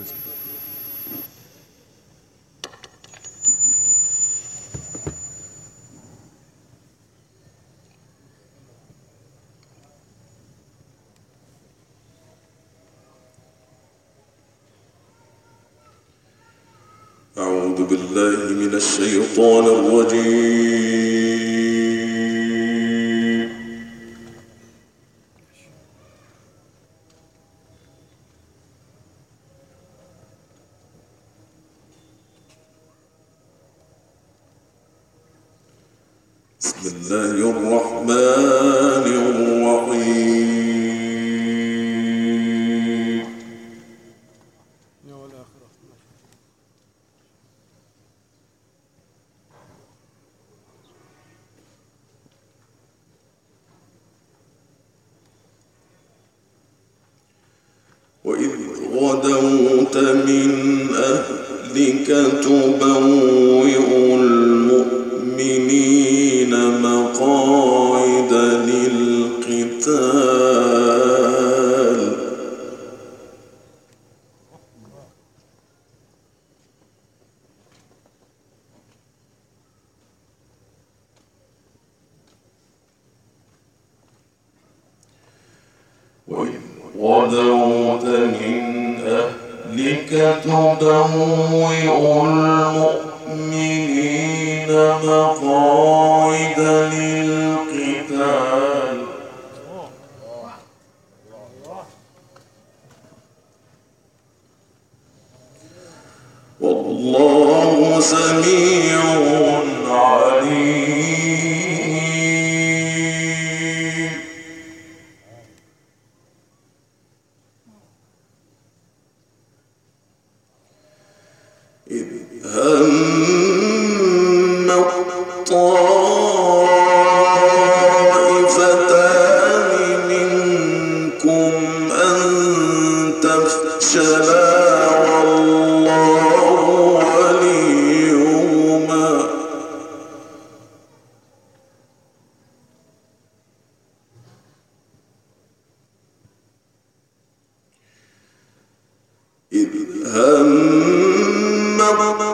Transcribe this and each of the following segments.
أعوذ بالله من الشيطان الرجيم. بسم الله الرحمن الرحيم. وإذ غدوت من أهلك تبوئ المؤمنين مقاعد للقتال. وإذ غدوت من أهلك تبوئ المؤمنين مقاعد للقتال. والله سميع عليم. إذ هم الطائفتان منكم أن تفشلا والله وليهما. إذ هم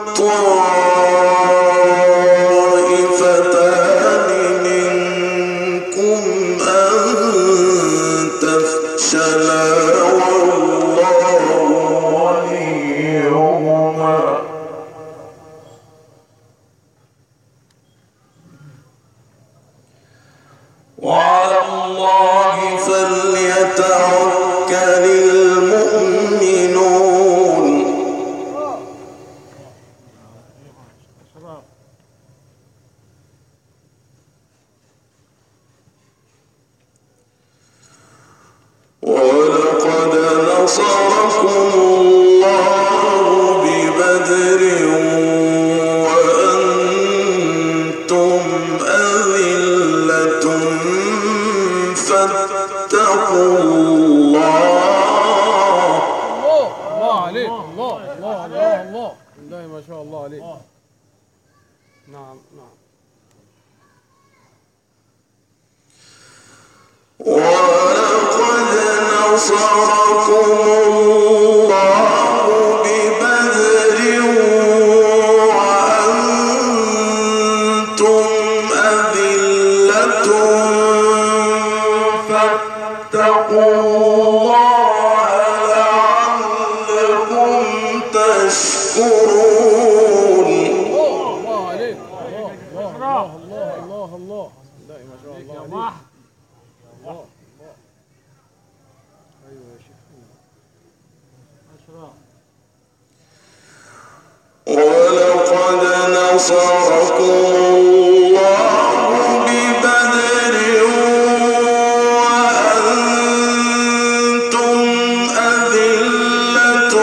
الطائفتان منكم أن تفشلا والله وليهما. وعلى الله فليتوكل المؤمنون. ولقد نصركم الله ببدر وأنتم أذلة فاتقوا الله. الله عليك. الله الله الله الله الله ما شاء الله عليك. نعم نعم. ولقد نصركم الله ببدر وأنتم أذلة فاتقوا الله لعلكم تشكرون. الله عليك. الله الله الله الله الله لا ما شاء الله عليك. الله ايوه يا شيخ. ولقد نصركم الله ببدر وأنتم أذلة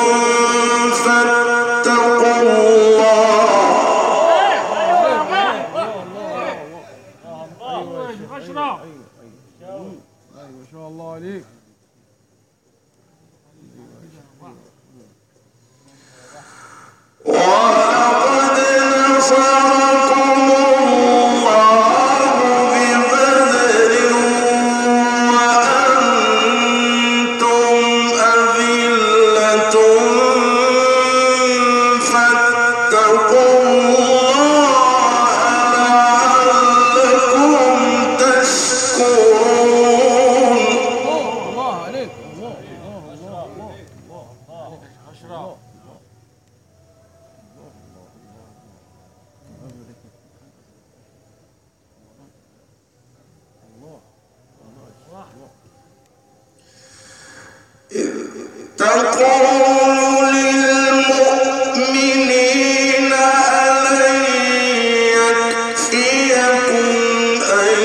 فاتقوا الله. ما شاء الله عليك. ولقد نصركم الله ببدر وأنتم أذلة تقول للمؤمنين ألن يكفيكم أن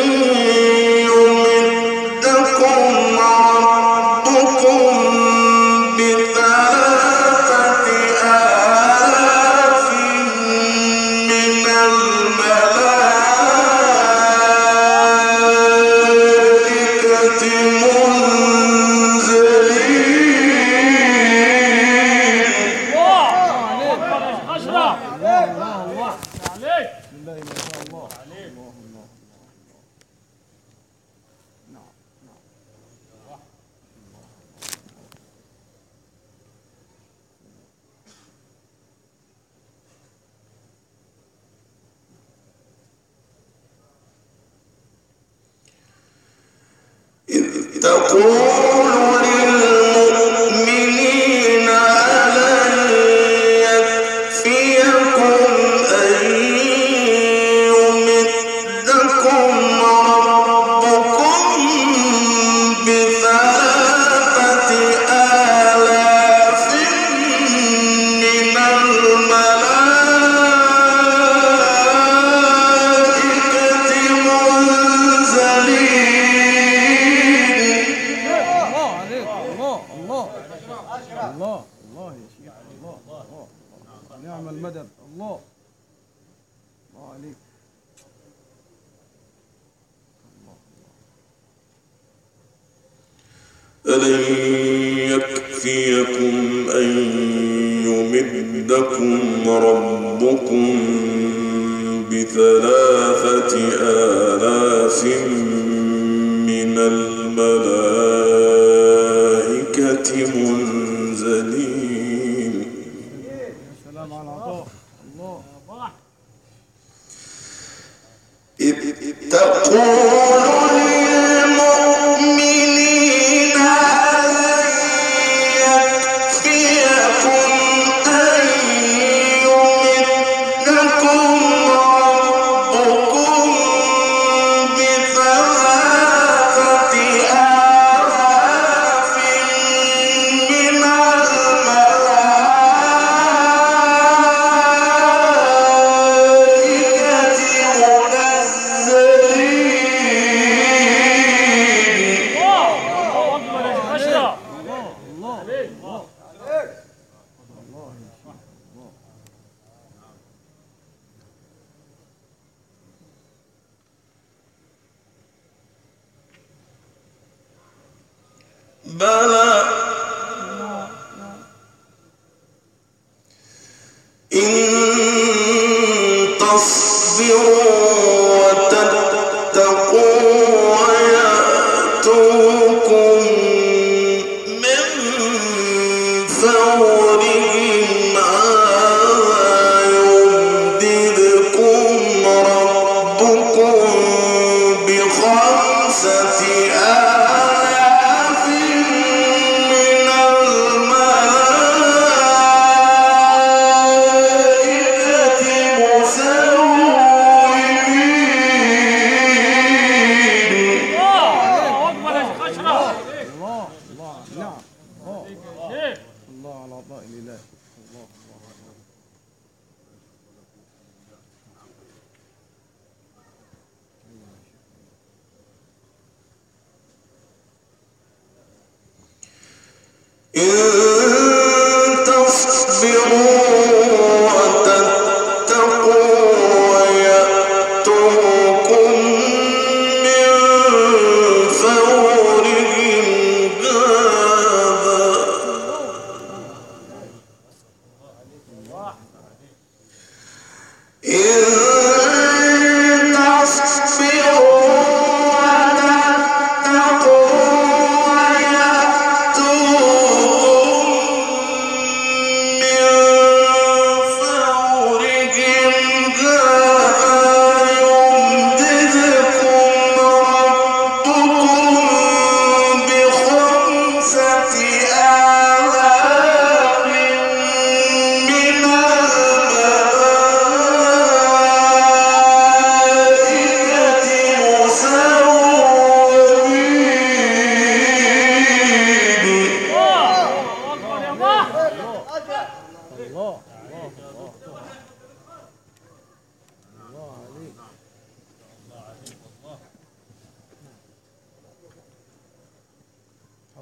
يمدكم ربكم بثلاثة آلاف من الملائكة منزلين. أشرف الله عليك. بسم الله ما شاء الله. الله. نعم. إذ تقول للمؤمنين ألن يكفيكم أن يمدكم ربكم بثلاثة آلاف من الملائكة منزلين. الله يا شيخ. الله نعم المدد. الله عليك. ألن يكفيكم أن يمدكم ربكم بثلاثة آلاف من الملائكة منزلين. السلام على عطاء. الله. إذ تقول للمؤمنين ألن يكفيكم أن يمدكم ربكم بثلاثة آلاف من الملائكة منزلين.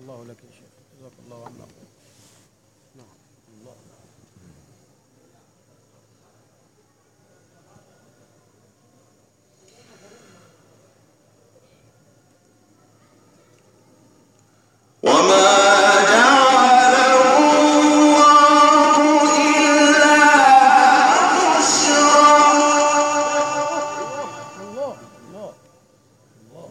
الله لك يا شيخ، جزاك الله عنا. نعم الله. وما جعله الله إلا بشرى الله الله الله.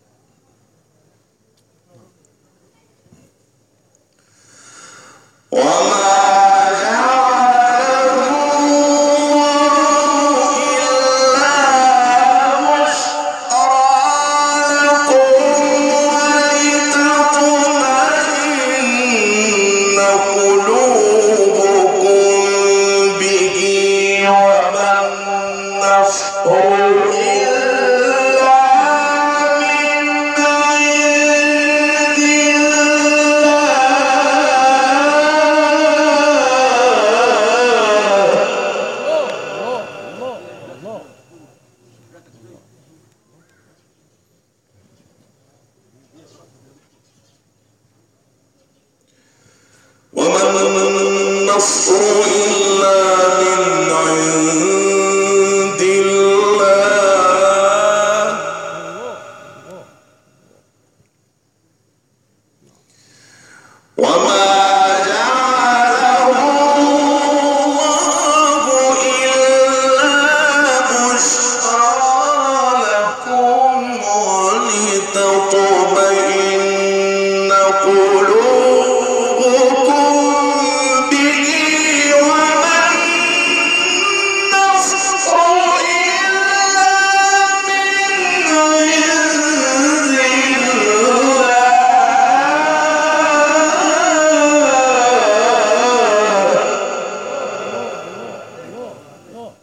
وما جعله الله إلا بشرى لكم ولتطمئن قلوبكم به وما النصر إلا من عند الله الله. وما النصر إلا من عند الله وما جعله الله إلا بشرى لكم ولتطمئن قلوبكم به وما النصر إلا من عند الله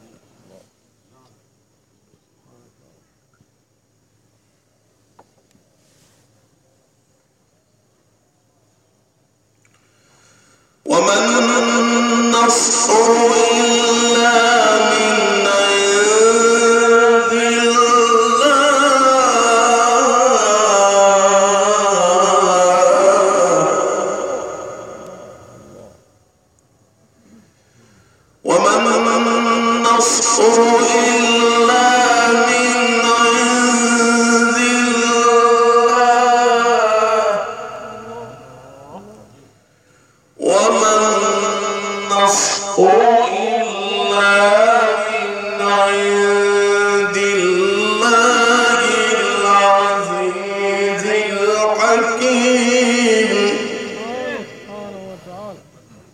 وما النصر إلا من عند الله وما النصر إلا من عند الله وما النصر إلا من عند الله العزيز الحكيم سبحانه وتعالى.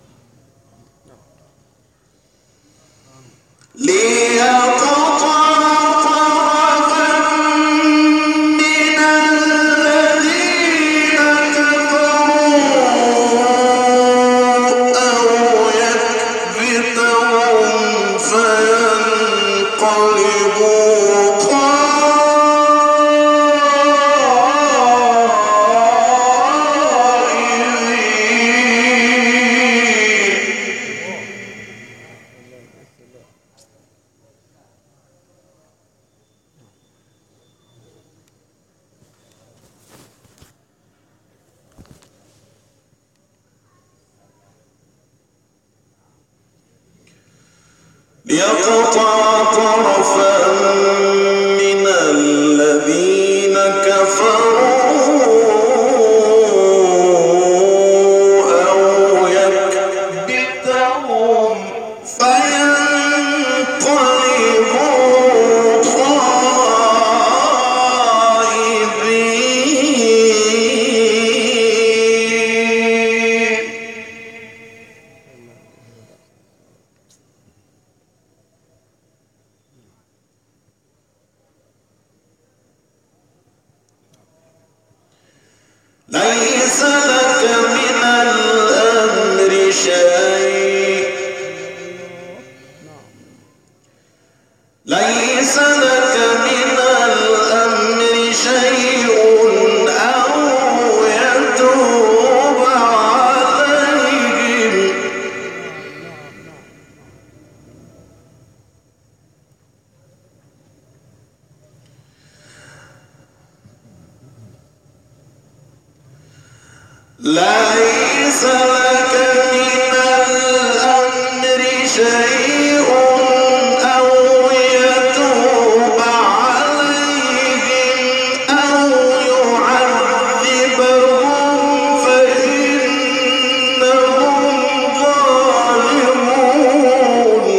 ليقطع طرفا من الذين كفروا أو يكبتهم فينقلبوا خائبين ليقطع طرفا من الذين كفروا أو يكبتهم فينقلبوا خائبين ليس لك من الأمر شيء أو يتوب عليهم أو يعذبهم فإنهم ظالمون.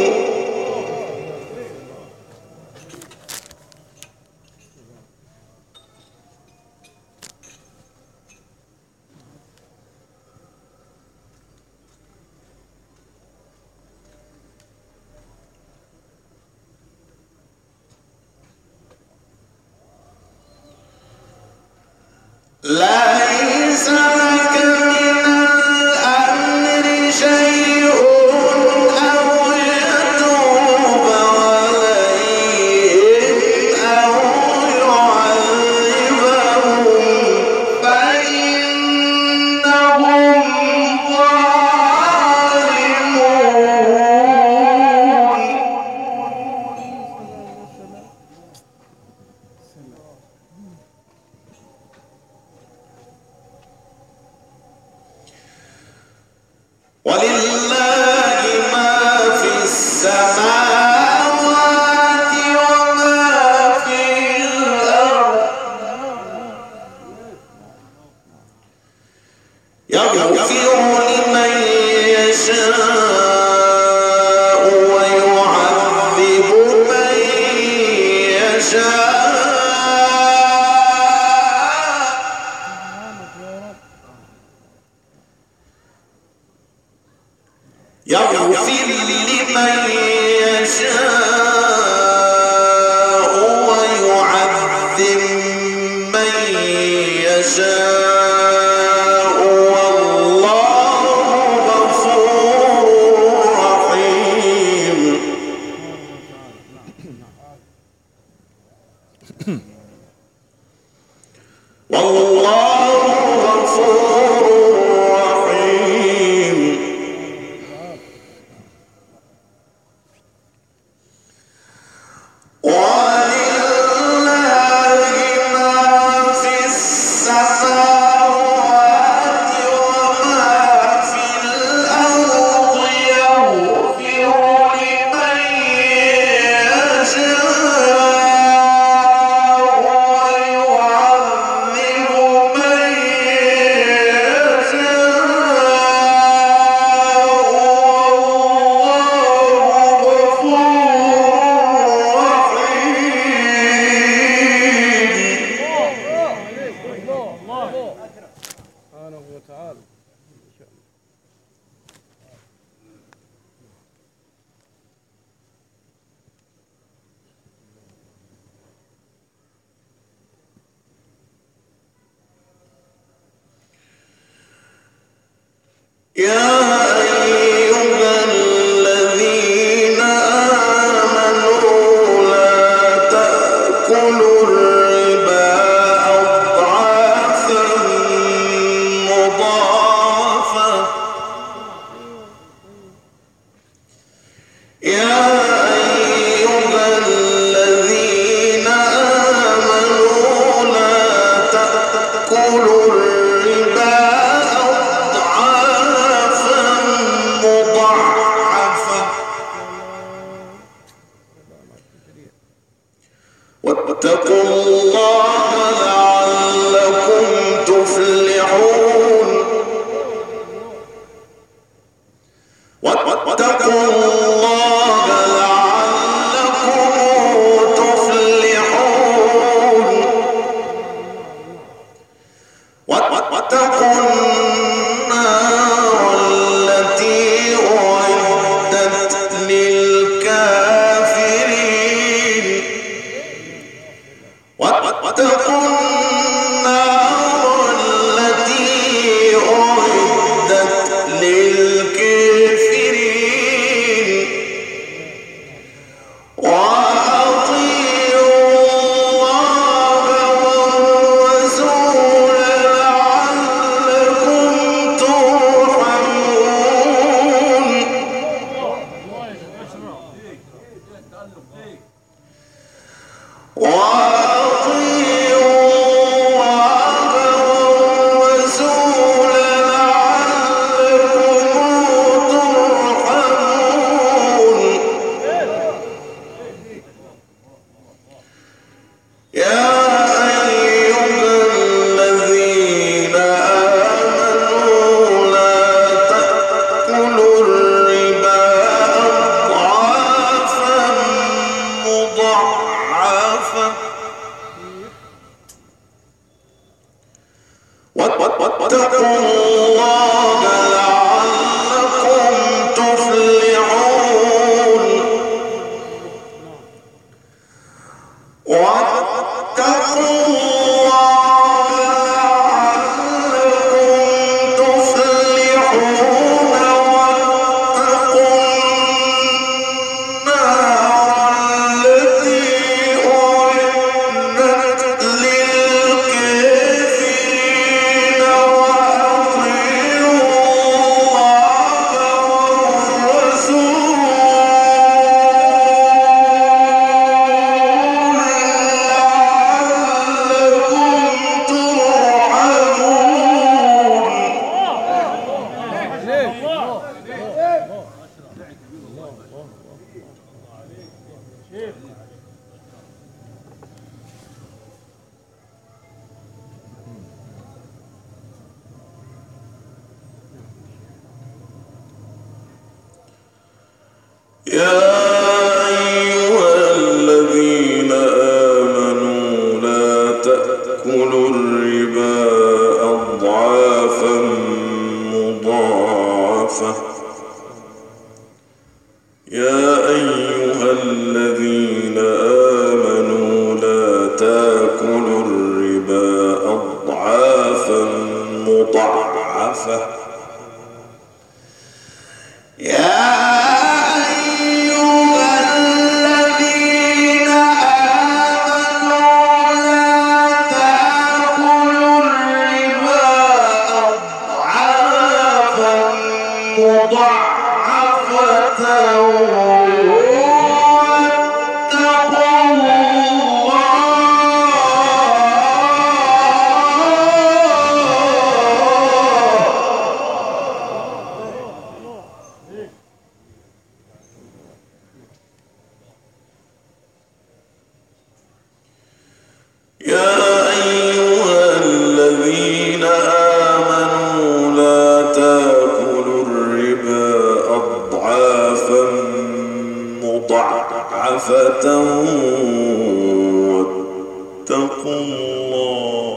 ليس لك من الأمر شيء أو يتوب عليهم أو يعذبهم فإنهم ظالمون. ولله ما في السماوات وما في الأرض يغفر لمن يشاء ويعذب من يشاء. يغفر لمن يشاء ويعذب من يشاء والله غفور رحيم. والله غفور رحيم. ولله ما في السماوات وما في الأرض يغفر لمن يشاء ويعذب من يشاء والله غفور رحيم. سبحانه وتعالى. يا أيها الذين آمنوا لا تأكلوا الربا أضعافا مضاعفة. يا أيها الذين آمنوا لا تأكلوا الربا أضعافا مضاعفة واتقوا الله لعلكم تفلحون. واتقوا الله لعلكم تفلحون. واتقوا النار التي أعدت للكافرين. واتقوا النار التي أعدت للكافرين. وأطيعوا الله والرسول لعلكم ترحمون. وأطيعوا واتقوا الله لعلكم تفلحون واتقوا الله لعلكم تفلحون واتقوا النار التي أعدت للكافرين وأطيعوا الله يا أيها الذين آمنوا لا تأكلوا الربا أضعافا مضاعفة يا أيها الذين آمنوا لا تأكلوا الربا أضعافا مضاعفة يا واتقوا الله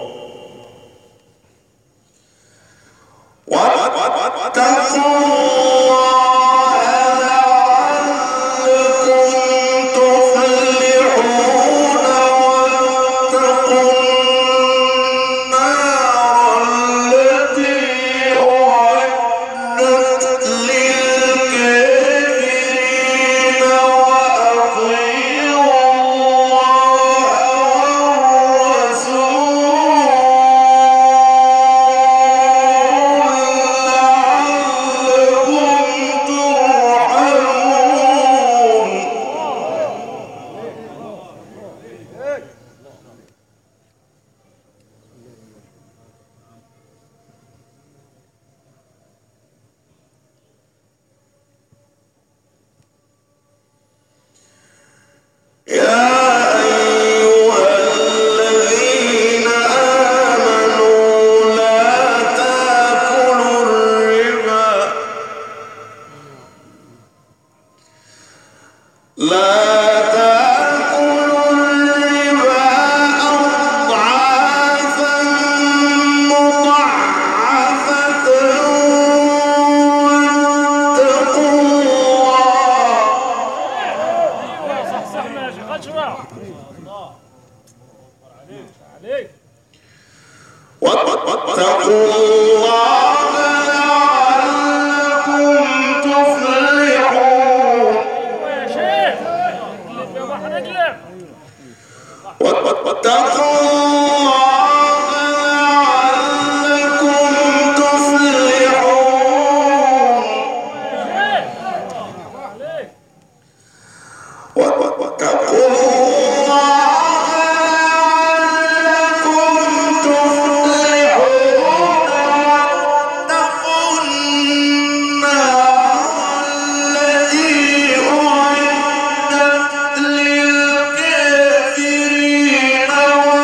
الكافرين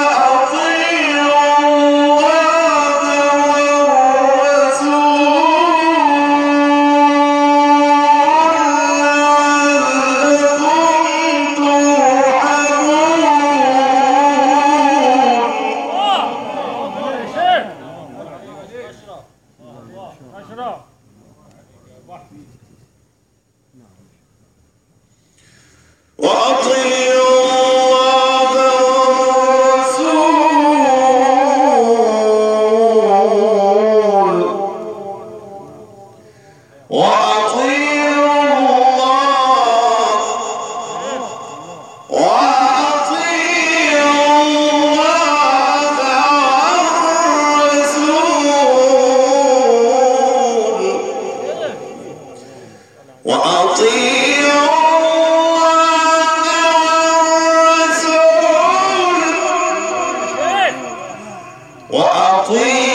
وأطيعوا